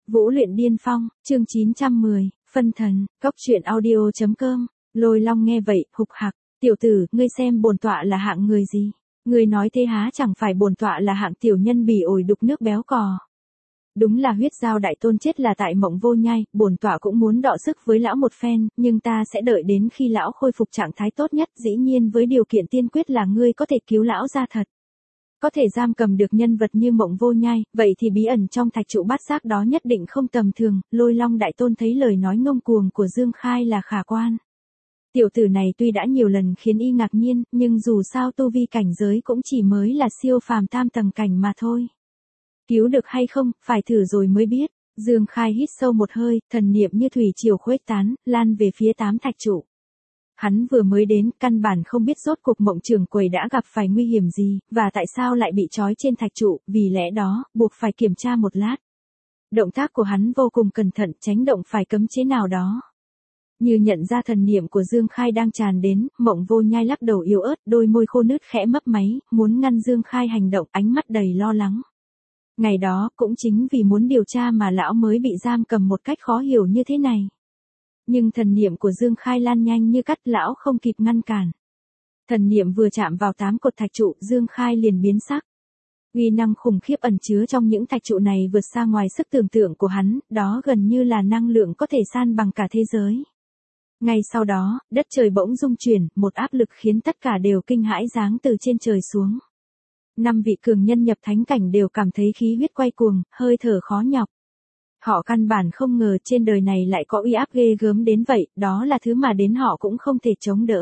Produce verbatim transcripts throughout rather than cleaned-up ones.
Vũ luyện điên phong, chương chín trăm mười, phân thần, cốc truyện audio.com, Lôi Long nghe vậy, hục hặc, tiểu tử, ngươi xem bổn tọa là hạng người gì? Ngươi nói thế há chẳng phải bổn tọa là hạng tiểu nhân bỉ ổi đục nước béo cò. Đúng là huyết giao đại tôn chết là tại Mộng Vô Nhai, bổn tọa cũng muốn đọ sức với lão một phen, nhưng ta sẽ đợi đến khi lão khôi phục trạng thái tốt nhất, dĩ nhiên với điều kiện tiên quyết là ngươi có thể cứu lão ra thật. Có thể giam cầm được nhân vật như Mộng Vô Nhai, vậy thì bí ẩn trong thạch trụ bát giác đó nhất định không tầm thường. Lôi Long đại tôn thấy lời nói ngông cuồng của Dương Khai là khả quan. Tiểu tử này tuy đã nhiều lần khiến y ngạc nhiên, nhưng dù sao tu vi cảnh giới cũng chỉ mới là siêu phàm tam tầng cảnh mà thôi. Cứu được hay không, phải thử rồi mới biết. Dương Khai hít sâu một hơi, thần niệm như thủy triều khuếch tán, lan về phía tám thạch trụ. Hắn vừa mới đến, căn bản không biết rốt cuộc Mộng trưởng quầy đã gặp phải nguy hiểm gì, và tại sao lại bị trói trên thạch trụ, vì lẽ đó, buộc phải kiểm tra một lát. Động tác của hắn vô cùng cẩn thận, tránh động phải cấm chế nào đó. Như nhận ra thần niệm của Dương Khai đang tràn đến, Mộng Vô Nhai lắc đầu yếu ớt, đôi môi khô nứt khẽ mấp máy, muốn ngăn Dương Khai hành động, ánh mắt đầy lo lắng. Ngày đó, cũng chính vì muốn điều tra mà lão mới bị giam cầm một cách khó hiểu như thế này. Nhưng thần niệm của Dương Khai lan nhanh như cắt, lão không kịp ngăn cản. Thần niệm vừa chạm vào tám cột thạch trụ, Dương Khai liền biến sắc. Uy năng khủng khiếp ẩn chứa trong những thạch trụ này vượt xa ngoài sức tưởng tượng của hắn, đó gần như là năng lượng có thể san bằng cả thế giới. Ngay sau đó, đất trời bỗng rung chuyển, một áp lực khiến tất cả đều kinh hãi giáng từ trên trời xuống. Năm vị cường nhân nhập thánh cảnh đều cảm thấy khí huyết quay cuồng, hơi thở khó nhọc. Họ căn bản không ngờ trên đời này lại có uy áp ghê gớm đến vậy, đó là thứ mà đến họ cũng không thể chống đỡ.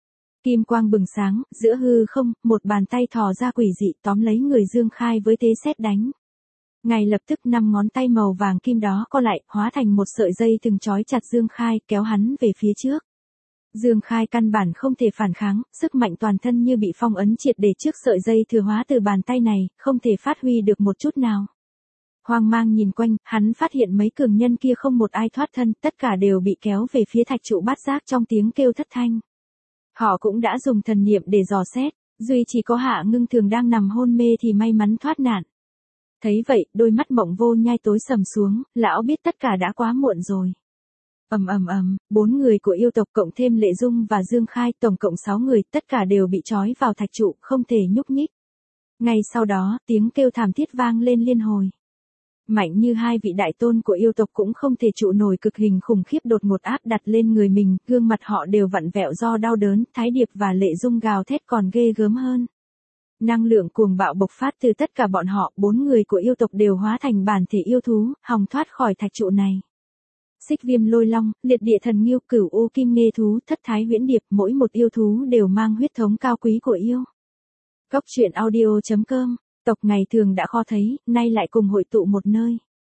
Kim quang bừng sáng, giữa hư không, một bàn tay thò ra quỷ dị tóm lấy người Dương Khai với thế sét đánh. Ngay lập tức năm ngón tay màu vàng kim đó co lại, hóa thành một sợi dây từng trói chặt Dương Khai, kéo hắn về phía trước. Dương Khai căn bản không thể phản kháng, sức mạnh toàn thân như bị phong ấn triệt để trước sợi dây thừa hóa từ bàn tay này, không thể phát huy được một chút nào. Hoang mang nhìn quanh, hắn phát hiện mấy cường nhân kia không một ai thoát thân, tất cả đều bị kéo về phía thạch trụ bát giác trong tiếng kêu thất thanh. Họ cũng đã dùng thần niệm để dò xét, duy chỉ có Hạ Ngưng Thường đang nằm hôn mê thì may mắn thoát nạn. Thấy vậy, đôi mắt Mộng Vô Nhai tối sầm xuống, lão biết tất cả đã quá muộn rồi. Ầm ầm ầm, bốn người của yêu tộc cộng thêm Lệ Dung và Dương Khai, tổng cộng sáu người, tất cả đều bị trói vào thạch trụ, không thể nhúc nhích. Ngay sau đó, tiếng kêu thảm thiết vang lên liên hồi. Mạnh như hai vị đại tôn của yêu tộc cũng không thể trụ nổi cực hình khủng khiếp đột ngột áp đặt lên người mình, gương mặt họ đều vặn vẹo do đau đớn, Thái Điệp và Lệ Dung gào thét còn ghê gớm hơn. Năng lượng cuồng bạo bộc phát từ tất cả bọn họ, bốn người của yêu tộc đều hóa thành bản thể yêu thú, hòng thoát khỏi thạch trụ này. Xích Viêm Lôi Long, Liệt Địa Thần Ngưu, Cửu U Kim Nghê Thú, Thất Thái Huyễn Điệp, mỗi một yêu thú đều mang huyết thống cao quý của yêu. Cốc truyện audio.com, tộc ngày thường đã khó thấy, nay lại cùng hội tụ một nơi.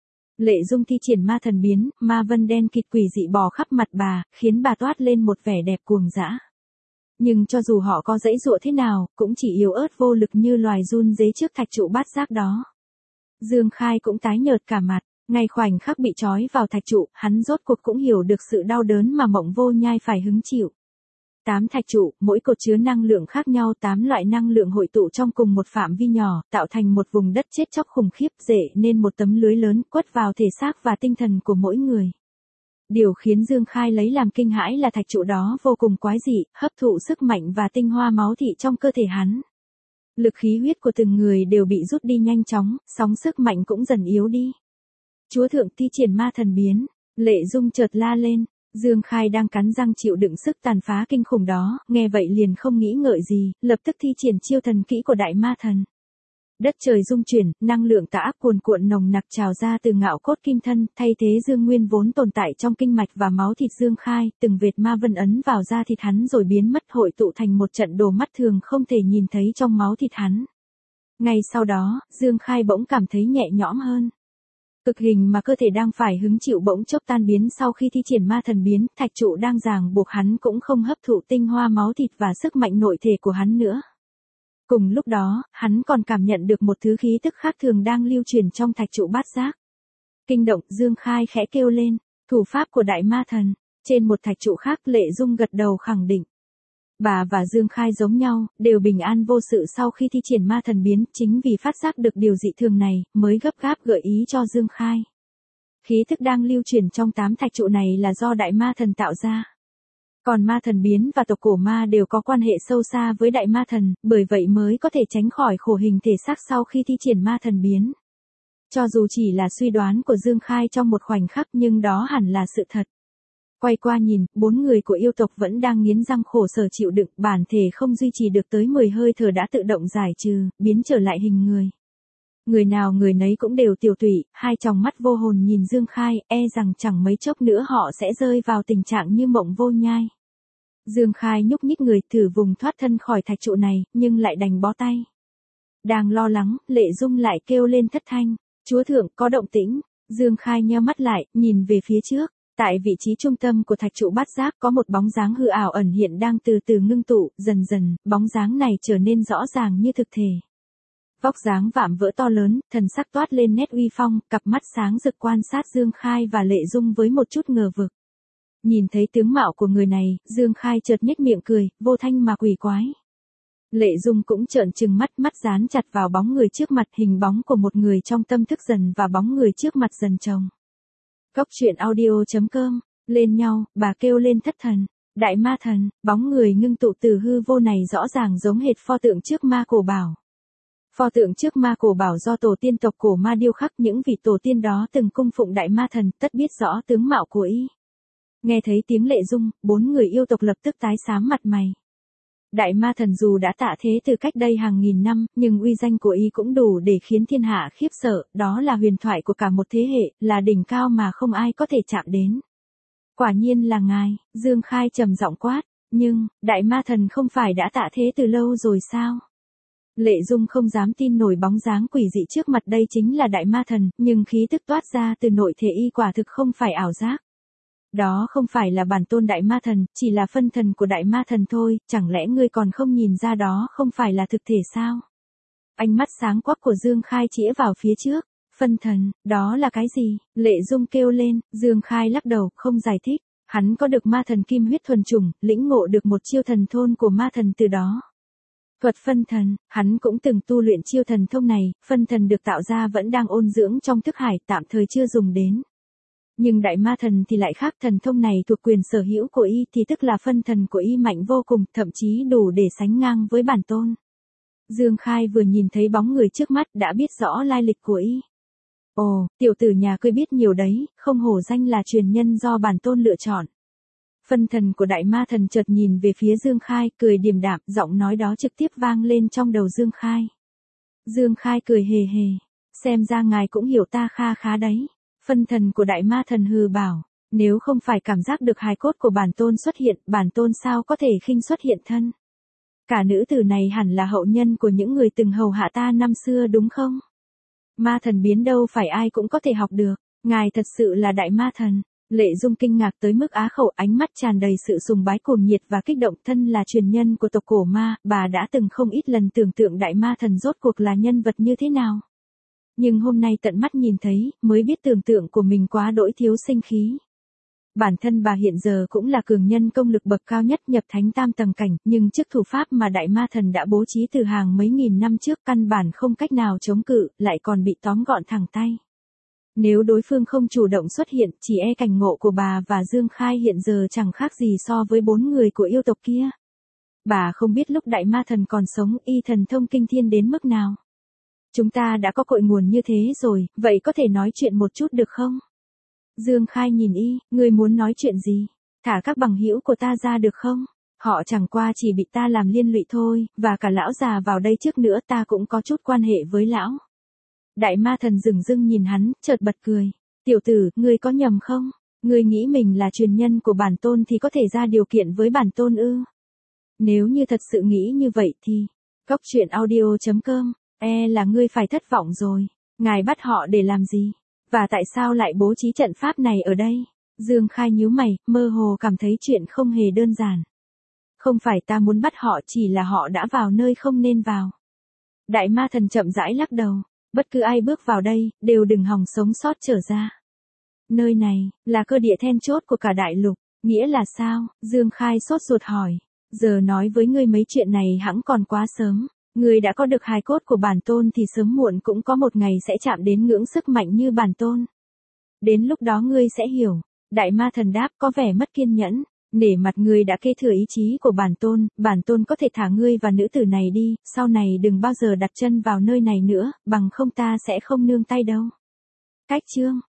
Lệ Dung thi triển ma thần biến, ma vân đen kịt quỷ dị bò khắp mặt bà, khiến bà toát lên một vẻ đẹp cuồng dã. Nhưng cho dù họ có dãy dụa thế nào, cũng chỉ yếu ớt vô lực như loài run rế trước thạch trụ bát giác đó. Dương Khai cũng tái nhợt cả mặt, ngay khoảnh khắc bị trói vào thạch trụ, hắn rốt cuộc cũng hiểu được sự đau đớn mà Mộng Vô Nhai phải hứng chịu. Tám thạch trụ, mỗi cột chứa năng lượng khác nhau, tám loại năng lượng hội tụ trong cùng một phạm vi nhỏ, tạo thành một vùng đất chết chóc khủng khiếp, dễ nên một tấm lưới lớn quất vào thể xác và tinh thần của mỗi người. Điều khiến Dương Khai lấy làm kinh hãi là thạch trụ đó vô cùng quái dị, hấp thụ sức mạnh và tinh hoa máu thị trong cơ thể hắn. Lực khí huyết của từng người đều bị rút đi nhanh chóng, sóng sức mạnh cũng dần yếu đi. Chúa thượng thi triển ma thần biến, Lệ Dung chợt la lên. Dương Khai đang cắn răng chịu đựng sức tàn phá kinh khủng đó, nghe vậy liền không nghĩ ngợi gì, lập tức thi triển chiêu thần kỹ của đại ma thần. Đất trời rung chuyển, năng lượng tà ác cuồn cuộn nồng nặc trào ra từ ngạo cốt kim thân, thay thế dương nguyên vốn tồn tại trong kinh mạch và máu thịt Dương Khai, từng vệt ma vân ấn vào da thịt hắn rồi biến mất, hội tụ thành một trận đồ mắt thường không thể nhìn thấy trong máu thịt hắn. Ngay sau đó, Dương Khai bỗng cảm thấy nhẹ nhõm hơn. Cực hình mà cơ thể đang phải hứng chịu bỗng chốc tan biến sau khi thi triển ma thần biến, thạch trụ đang ràng buộc hắn cũng không hấp thụ tinh hoa máu thịt và sức mạnh nội thể của hắn nữa. Cùng lúc đó, hắn còn cảm nhận được một thứ khí tức khác thường đang lưu truyền trong thạch trụ bát giác. Kinh động, Dương Khai khẽ kêu lên, thủ pháp của đại ma thần. Trên một thạch trụ khác, Lệ Dung gật đầu khẳng định. Bà và Dương Khai giống nhau, đều bình an vô sự sau khi thi triển ma thần biến, chính vì phát giác được điều dị thường này, mới gấp gáp gợi ý cho Dương Khai. Khí thức đang lưu truyền trong tám thạch trụ này là do đại ma thần tạo ra. Còn ma thần biến và tộc cổ ma đều có quan hệ sâu xa với đại ma thần, bởi vậy mới có thể tránh khỏi khổ hình thể xác sau khi thi triển ma thần biến. Cho dù chỉ là suy đoán của Dương Khai trong một khoảnh khắc nhưng đó hẳn là sự thật. Quay qua nhìn, bốn người của yêu tộc vẫn đang nghiến răng khổ sở chịu đựng, bản thể không duy trì được tới mười hơi thở đã tự động giải trừ, biến trở lại hình người. Người nào người nấy cũng đều tiểu tụy, hai tròng mắt vô hồn nhìn Dương Khai, e rằng chẳng mấy chốc nữa họ sẽ rơi vào tình trạng như mộng vô nhai. Dương Khai nhúc nhích người thử vùng thoát thân khỏi thạch trụ này, nhưng lại đành bó tay. Đang lo lắng, Lệ Dung lại kêu lên thất thanh, chúa thượng có động tĩnh. Dương Khai nheo mắt lại, nhìn về phía trước. Tại vị trí trung tâm của thạch trụ bát giác có một bóng dáng hư ảo ẩn hiện đang từ từ ngưng tụ, dần dần, bóng dáng này trở nên rõ ràng như thực thể. Vóc dáng vạm vỡ to lớn, thần sắc toát lên nét uy phong, cặp mắt sáng rực quan sát Dương Khai và Lệ Dung với một chút ngờ vực. Nhìn thấy tướng mạo của người này, Dương Khai chợt nhếch miệng cười, vô thanh mà quỷ quái. Lệ Dung cũng trợn trừng mắt, mắt dán chặt vào bóng người trước mặt, hình bóng của một người trong tâm thức dần và bóng người trước mặt dần chồng. Cốc truyện audio chấm com, lên nhau, bà kêu lên thất thần. Đại ma thần, bóng người ngưng tụ từ hư vô này rõ ràng giống hệt pho tượng trước ma cổ bảo. Pho tượng trước ma cổ bảo do tổ tiên tộc cổ ma điêu khắc, những vị tổ tiên đó từng cung phụng đại ma thần, tất biết rõ tướng mạo của y. Nghe thấy tiếng Lệ Dung, bốn người yêu tộc lập tức tái xám mặt mày. Đại ma thần dù đã tạ thế từ cách đây hàng nghìn năm, nhưng uy danh của y cũng đủ để khiến thiên hạ khiếp sợ, đó là huyền thoại của cả một thế hệ, là đỉnh cao mà không ai có thể chạm đến. Quả nhiên là ngài, Dương Khai trầm giọng quát, nhưng, đại ma thần không phải đã tạ thế từ lâu rồi sao? Lệ Dung không dám tin nổi bóng dáng quỷ dị trước mặt, đây chính là đại ma thần, nhưng khí tức toát ra từ nội thể y quả thực không phải ảo giác. Đó không phải là bản tôn đại ma thần, chỉ là phân thần của đại ma thần thôi, chẳng lẽ ngươi còn không nhìn ra đó không phải là thực thể sao? Ánh mắt sáng quắc của Dương Khai chĩa vào phía trước, phân thần, đó là cái gì? Lệ Dung kêu lên, Dương Khai lắc đầu, không giải thích, hắn có được ma thần kim huyết thuần chủng, lĩnh ngộ được một chiêu thần thôn của ma thần từ đó. Thuật phân thần, hắn cũng từng tu luyện chiêu thần thông này, phân thần được tạo ra vẫn đang ôn dưỡng trong thức hải, tạm thời chưa dùng đến. Nhưng đại ma thần thì lại khác, thần thông này thuộc quyền sở hữu của y thì tức là phân thần của y mạnh vô cùng, thậm chí đủ để sánh ngang với bản tôn. Dương Khai vừa nhìn thấy bóng người trước mắt đã biết rõ lai lịch của y. Ồ, tiểu tử nhà ngươi biết nhiều đấy, không hổ danh là truyền nhân do bản tôn lựa chọn. Phân thần của đại ma thần chợt nhìn về phía Dương Khai, cười điềm đạm, giọng nói đó trực tiếp vang lên trong đầu Dương Khai. Dương Khai cười hề hề, xem ra ngài cũng hiểu ta kha khá đấy. Phân thần của đại ma thần hừ bảo, nếu không phải cảm giác được hài cốt của bản tôn xuất hiện, bản tôn sao có thể khinh xuất hiện thân. Cả nữ tử này hẳn là hậu nhân của những người từng hầu hạ ta năm xưa đúng không? Ma thần biến đâu phải ai cũng có thể học được, ngài thật sự là đại ma thần. Lệ Dung kinh ngạc tới mức á khẩu, ánh mắt tràn đầy sự sùng bái cuồng nhiệt và kích động, thân là truyền nhân của tộc cổ ma, bà đã từng không ít lần tưởng tượng đại ma thần rốt cuộc là nhân vật như thế nào. Nhưng hôm nay tận mắt nhìn thấy, mới biết tưởng tượng của mình quá đỗi thiếu sinh khí. Bản thân bà hiện giờ cũng là cường nhân công lực bậc cao nhất, nhập thánh tam tầng cảnh, nhưng trước thủ pháp mà đại ma thần đã bố trí từ hàng mấy nghìn năm trước căn bản không cách nào chống cự, lại còn bị tóm gọn thẳng tay. Nếu đối phương không chủ động xuất hiện, chỉ e cảnh ngộ của bà và Dương Khai hiện giờ chẳng khác gì so với bốn người của yêu tộc kia. Bà không biết lúc đại ma thần còn sống, y thần thông kinh thiên đến mức nào. Chúng ta đã có cội nguồn như thế rồi, vậy có thể nói chuyện một chút được không? Dương Khai nhìn y, ngươi muốn nói chuyện gì? Thả các bằng hữu của ta ra được không? Họ chẳng qua chỉ bị ta làm liên lụy thôi, và cả lão già vào đây trước nữa ta cũng có chút quan hệ với lão. Đại ma thần dửng dưng nhìn hắn, chợt bật cười. Tiểu tử, ngươi có nhầm không? Ngươi nghĩ mình là truyền nhân của bản tôn thì có thể ra điều kiện với bản tôn ư? Nếu như thật sự nghĩ như vậy thì, cốc truyện audio chấm com, e là ngươi phải thất vọng rồi. Ngài bắt họ để làm gì? Và tại sao lại bố trí trận pháp này ở đây? Dương Khai nhíu mày, mơ hồ cảm thấy chuyện không hề đơn giản. Không phải ta muốn bắt họ, chỉ là họ đã vào nơi không nên vào. Đại ma thần chậm rãi lắc đầu. Bất cứ ai bước vào đây, đều đừng hòng sống sót trở ra. Nơi này, là cơ địa then chốt của cả đại lục. Nghĩa là sao? Dương Khai sốt ruột hỏi. Giờ nói với ngươi mấy chuyện này hẵng còn quá sớm. Ngươi đã có được hài cốt của bản tôn thì sớm muộn cũng có một ngày sẽ chạm đến ngưỡng sức mạnh như bản tôn. Đến lúc đó ngươi sẽ hiểu. Đại ma thần đáp có vẻ mất kiên nhẫn. Nể mặt ngươi đã kế thừa ý chí của bản tôn, bản tôn có thể thả ngươi và nữ tử này đi, sau này đừng bao giờ đặt chân vào nơi này nữa, bằng không ta sẽ không nương tay đâu. Cách chương